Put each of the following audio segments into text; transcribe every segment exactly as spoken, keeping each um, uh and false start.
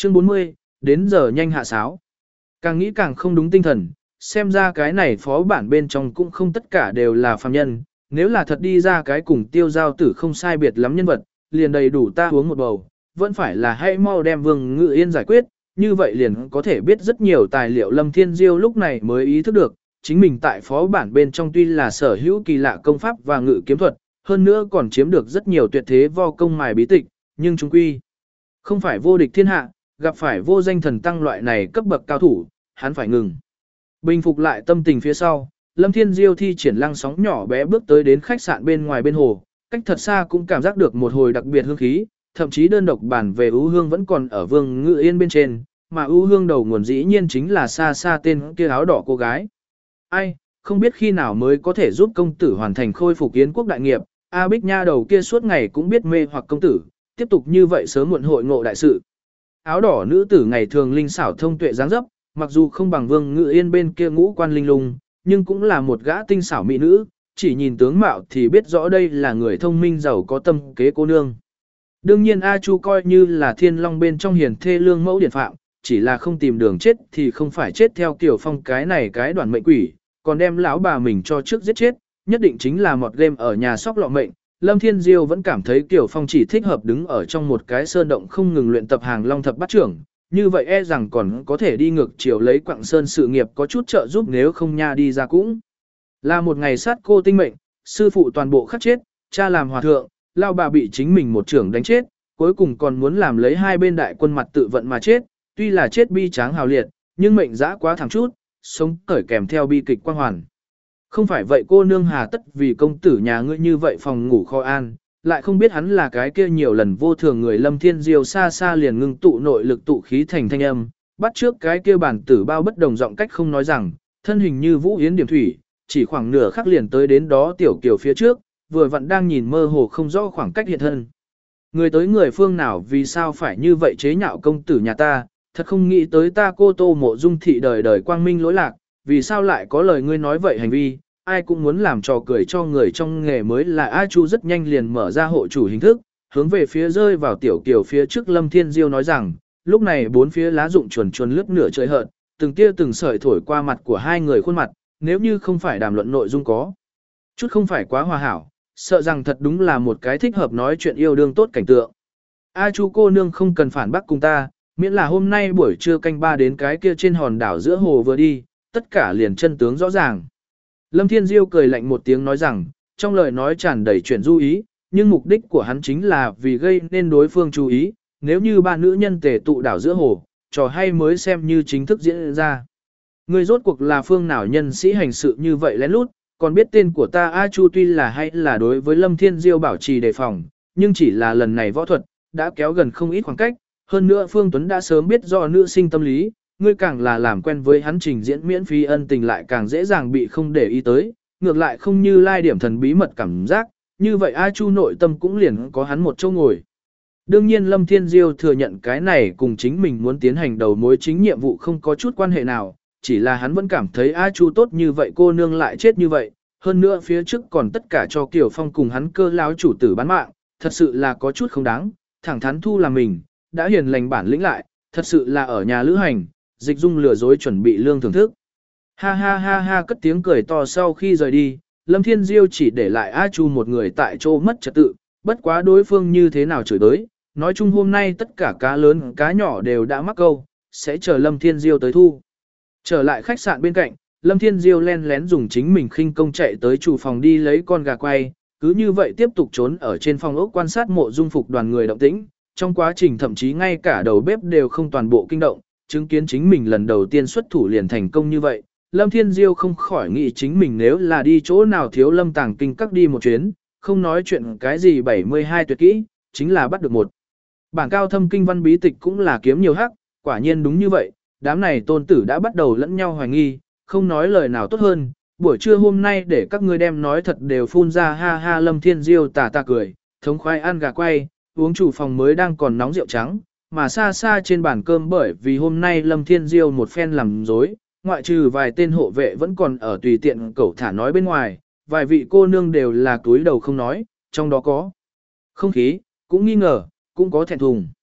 Chương bốn mươi, đến giờ nhanh hạ sáo. Càng nghĩ càng không đúng tinh thần, xem ra cái này phó bản bên trong cũng không tất cả đều là phàm nhân, nếu là thật đi ra cái cùng tiêu giao tử không sai biệt lắm nhân vật, liền đầy đủ ta uống một bầu, vẫn phải là hãy mau đem Vương Ngự Yên giải quyết, như vậy liền có thể biết rất nhiều tài liệu. Lâm Thiên Diêu lúc này mới ý thức được, chính mình tại phó bản bên trong tuy là sở hữu kỳ lạ công pháp và ngự kiếm thuật, hơn nữa còn chiếm được rất nhiều tuyệt thế vo công mài bí tịch, nhưng chúng quy không phải vô địch thiên hạ, gặp phải vô danh thần tăng loại này cấp bậc cao thủ, hắn phải ngừng. Bình phục lại tâm tình phía sau, Lâm Thiên Diêu thi triển lăng sóng nhỏ bé bước tới đến khách sạn bên ngoài bên hồ, cách thật xa cũng cảm giác được một hồi đặc biệt hương khí, thậm chí đơn độc bản về ưu hương vẫn còn ở Vương Ngự Yên bên trên, mà ưu hương đầu nguồn dĩ nhiên chính là xa xa tên kia áo đỏ cô gái. Ai, không biết khi nào mới có thể giúp công tử hoàn thành khôi phục Yến quốc đại nghiệp, A Bích nha đầu kia suốt ngày cũng biết mê hoặc công tử, tiếp tục như vậy sớm muộn hội ngộ đại sự. Áo đỏ nữ tử ngày thường linh xảo thông tuệ dáng dấp, mặc dù không bằng Vương Ngự Yên bên kia ngũ quan linh lung, nhưng cũng là một gã tinh xảo mỹ nữ, chỉ nhìn tướng mạo thì biết rõ đây là người thông minh giàu có tâm kế cô nương. Đương nhiên A Chu coi như là thiên long bên trong hiền thê lương mẫu điển phạm, chỉ là không tìm đường chết thì không phải chết theo kiểu phong cái này cái đoàn mệnh quỷ, còn đem lão bà mình cho trước giết chết, nhất định chính là một game ở nhà sóc lọ mệnh. Lâm Thiên Diêu vẫn cảm thấy Kiều Phong chỉ thích hợp đứng ở trong một cái sơn động không ngừng luyện tập hàng long thập bát trưởng, như vậy e rằng còn có thể đi ngược chiều lấy Quặng Sơn sự nghiệp có chút trợ giúp, nếu không nha đi ra cũng là một ngày sát cô tinh mệnh, sư phụ toàn bộ khắc chết, cha làm hòa thượng, lao bà bị chính mình một trưởng đánh chết, cuối cùng còn muốn làm lấy hai bên đại quân mặt tự vận mà chết, tuy là chết bi tráng hào liệt, nhưng mệnh dã quá thảm chút, sống cởi kèm theo bi kịch quang hoàn. Không phải vậy cô nương hà tất vì công tử nhà ngươi như vậy phòng ngủ kho an, lại không biết hắn là cái kia nhiều lần vô thường người. Lâm Thiên Diêu xa xa liền ngưng tụ nội lực tụ khí thành thanh âm, bắt trước cái kia bản tử bao bất đồng giọng cách không nói rằng, thân hình như vũ yến điểm thủy, chỉ khoảng nửa khắc liền tới đến đó tiểu kiều phía trước, vừa vặn đang nhìn mơ hồ không rõ khoảng cách hiện thân. Người tới người phương nào vì sao phải như vậy chế nhạo công tử nhà ta, thật không nghĩ tới ta cô Tô Mộ Dung thị đời đời quang minh lỗi lạc, vì sao lại có lời ngươi nói vậy hành vi, ai cũng muốn làm trò cười cho người trong nghề mới là. A Chu rất nhanh liền mở ra hộ chủ hình thức, hướng về phía rơi vào tiểu kiều phía trước. Lâm Thiên Diêu nói rằng, lúc này bốn phía lá rụng chuồn chuồn lướt nửa trời hợt, từng tia từng sợi thổi qua mặt của hai người khuôn mặt, nếu như không phải đàm luận nội dung có chút không phải quá hòa hảo, sợ rằng thật đúng là một cái thích hợp nói chuyện yêu đương tốt cảnh tượng. A Chu cô nương không cần phản bác cùng ta, miễn là hôm nay buổi trưa canh ba đến cái kia trên hòn đảo giữa hồ vừa đi, tất cả liền chân tướng rõ ràng. Lâm Thiên Diêu cười lạnh một tiếng nói rằng, trong lời nói tràn đầy chuyện du ý, nhưng mục đích của hắn chính là vì gây nên đối phương chú ý, nếu như ba nữ nhân tề tụ đảo giữa hồ, trò hay mới xem như chính thức diễn ra. Người rốt cuộc là phương nào nhân sĩ hành sự như vậy lén lút, còn biết tên của ta. A Chu tuy là hay là đối với Lâm Thiên Diêu bảo trì đề phòng, nhưng chỉ là lần này võ thuật, đã kéo gần không ít khoảng cách, hơn nữa Phương Tuấn đã sớm biết do nữ sinh tâm lý, ngươi càng là làm quen với hắn trình diễn miễn phí ân tình lại càng dễ dàng bị không để ý tới, ngược lại không như lai điểm thần bí mật cảm giác, như vậy A Chu nội tâm cũng liền có hắn một chỗ ngồi. Đương nhiên Lâm Thiên Diêu thừa nhận cái này cùng chính mình muốn tiến hành đầu mối chính nhiệm vụ không có chút quan hệ nào, chỉ là hắn vẫn cảm thấy A Chu tốt như vậy cô nương lại chết như vậy, hơn nữa phía trước còn tất cả cho Kiều Phong cùng hắn cơ láo chủ tử bán mạng, thật sự là có chút không đáng, thẳng thắn thu là mình, đã hiền lành bản lĩnh lại, thật sự là ở nhà lữ hành, dịch dung lừa dối chuẩn bị lương thưởng thức. Ha ha ha ha cất tiếng cười to sau khi rời đi, Lâm Thiên Diêu chỉ để lại A Chu một người tại chỗ mất trật tự, bất quá đối phương như thế nào chửi tới, nói chung hôm nay tất cả cá lớn cá nhỏ đều đã mắc câu, sẽ chờ Lâm Thiên Diêu tới thu. Trở lại khách sạn bên cạnh, Lâm Thiên Diêu len lén dùng chính mình khinh công chạy tới chủ phòng đi lấy con gà quay, cứ như vậy tiếp tục trốn ở trên phòng ốc quan sát Mộ Dung Phục đoàn người động tĩnh, trong quá trình thậm chí ngay cả đầu bếp đều không toàn bộ kinh động, chứng kiến chính mình lần đầu tiên xuất thủ liền thành công như vậy. Lâm Thiên Diêu không khỏi nghĩ chính mình nếu là đi chỗ nào thiếu Lâm Tàng Kinh các đi một chuyến, không nói chuyện cái gì bảy mươi hai tuyệt kỹ, chính là bắt được một bản cao thâm kinh văn bí tịch cũng là kiếm nhiều hắc, quả nhiên đúng như vậy, đám này tôn tử đã bắt đầu lẫn nhau hoài nghi, không nói lời nào tốt hơn, buổi trưa hôm nay để các ngươi đem nói thật đều phun ra. Ha ha. Lâm Thiên Diêu tà tà cười, thống khoái ăn gà quay, uống chủ phòng mới đang còn nóng rượu trắng, mà xa xa trên bàn cơm bởi vì hôm nay Lâm Thiên Diêu một phen làm dối, ngoại trừ vài tên hộ vệ vẫn còn ở tùy tiện cẩu thả nói bên ngoài, vài vị cô nương đều là túi đầu không nói, trong đó có không khí, cũng nghi ngờ, cũng có thẹn thùng.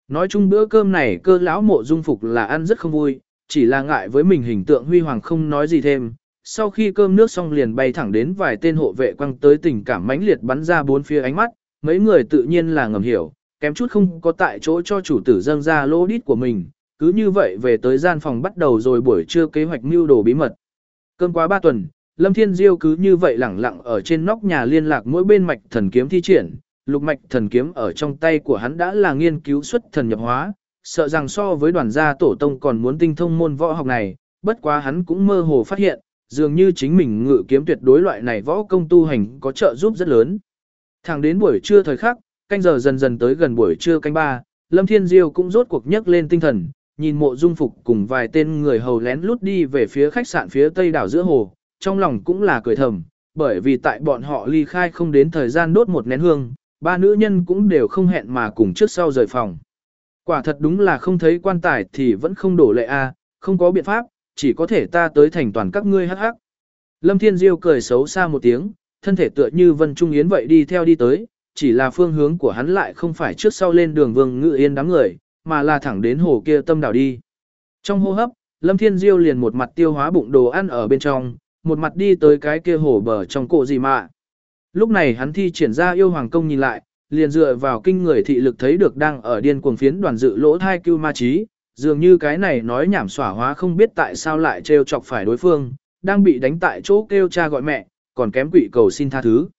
Nói chung bữa cơm này cơ lão mộ dung phục là ăn rất không vui, chỉ là ngại với mình hình tượng huy hoàng không nói gì thêm. Sau khi cơm nước xong liền bay thẳng đến vài tên hộ vệ quăng tới tình cảm mãnh liệt bắn ra bốn phía ánh mắt, mấy người tự nhiên là ngầm hiểu, kém chút không có tại chỗ cho chủ tử dâng ra lỗ đít của mình, cứ như vậy về tới gian phòng bắt đầu rồi buổi trưa kế hoạch mưu đồ bí mật. Cơm quá ba tuần, Lâm Thiên Diêu cứ như vậy lẳng lặng ở trên nóc nhà liên lạc mỗi bên mạch thần kiếm thi triển, lục mạch thần kiếm ở trong tay của hắn đã là nghiên cứu xuất thần nhập hóa, sợ rằng so với đoàn gia tổ tông còn muốn tinh thông môn võ học này, bất quá hắn cũng mơ hồ phát hiện, dường như chính mình ngự kiếm tuyệt đối loại này võ công tu hành có trợ giúp rất lớn. Thẳng đến buổi trưa thời khắc, canh giờ dần dần tới gần buổi trưa canh ba, Lâm Thiên Diêu cũng rốt cuộc nhấc lên tinh thần, nhìn Mộ Dung Phục cùng vài tên người hầu lén lút đi về phía khách sạn phía tây đảo giữa hồ, trong lòng cũng là cười thầm, bởi vì tại bọn họ ly khai không đến thời gian đốt một nén hương, ba nữ nhân cũng đều không hẹn mà cùng trước sau rời phòng. Quả thật đúng là không thấy quan tài thì vẫn không đổ lệ a, không có biện pháp, chỉ có thể ta tới thành toàn các ngươi hắc hắc. Lâm Thiên Diêu cười xấu xa một tiếng, thân thể tựa như Vân Trung Yến vậy đi theo đi tới, chỉ là phương hướng của hắn lại không phải trước sau lên đường Vương Ngự Yên đám người, mà là thẳng đến hồ kia tâm đảo đi. Trong hô hấp, Lâm Thiên Diêu liền một mặt tiêu hóa bụng đồ ăn ở bên trong, một mặt đi tới cái kia hồ bờ trong cổ gì mà. Lúc này hắn thi triển ra yêu hoàng công nhìn lại, liền dựa vào kinh người thị lực thấy được đang ở điên cuồng phiến đoàn dự lỗ thai cưu ma trí, dường như cái này nói nhảm xỏa hóa không biết tại sao lại trêu chọc phải đối phương, đang bị đánh tại chỗ kêu cha gọi mẹ, còn kém quỷ cầu xin tha thứ.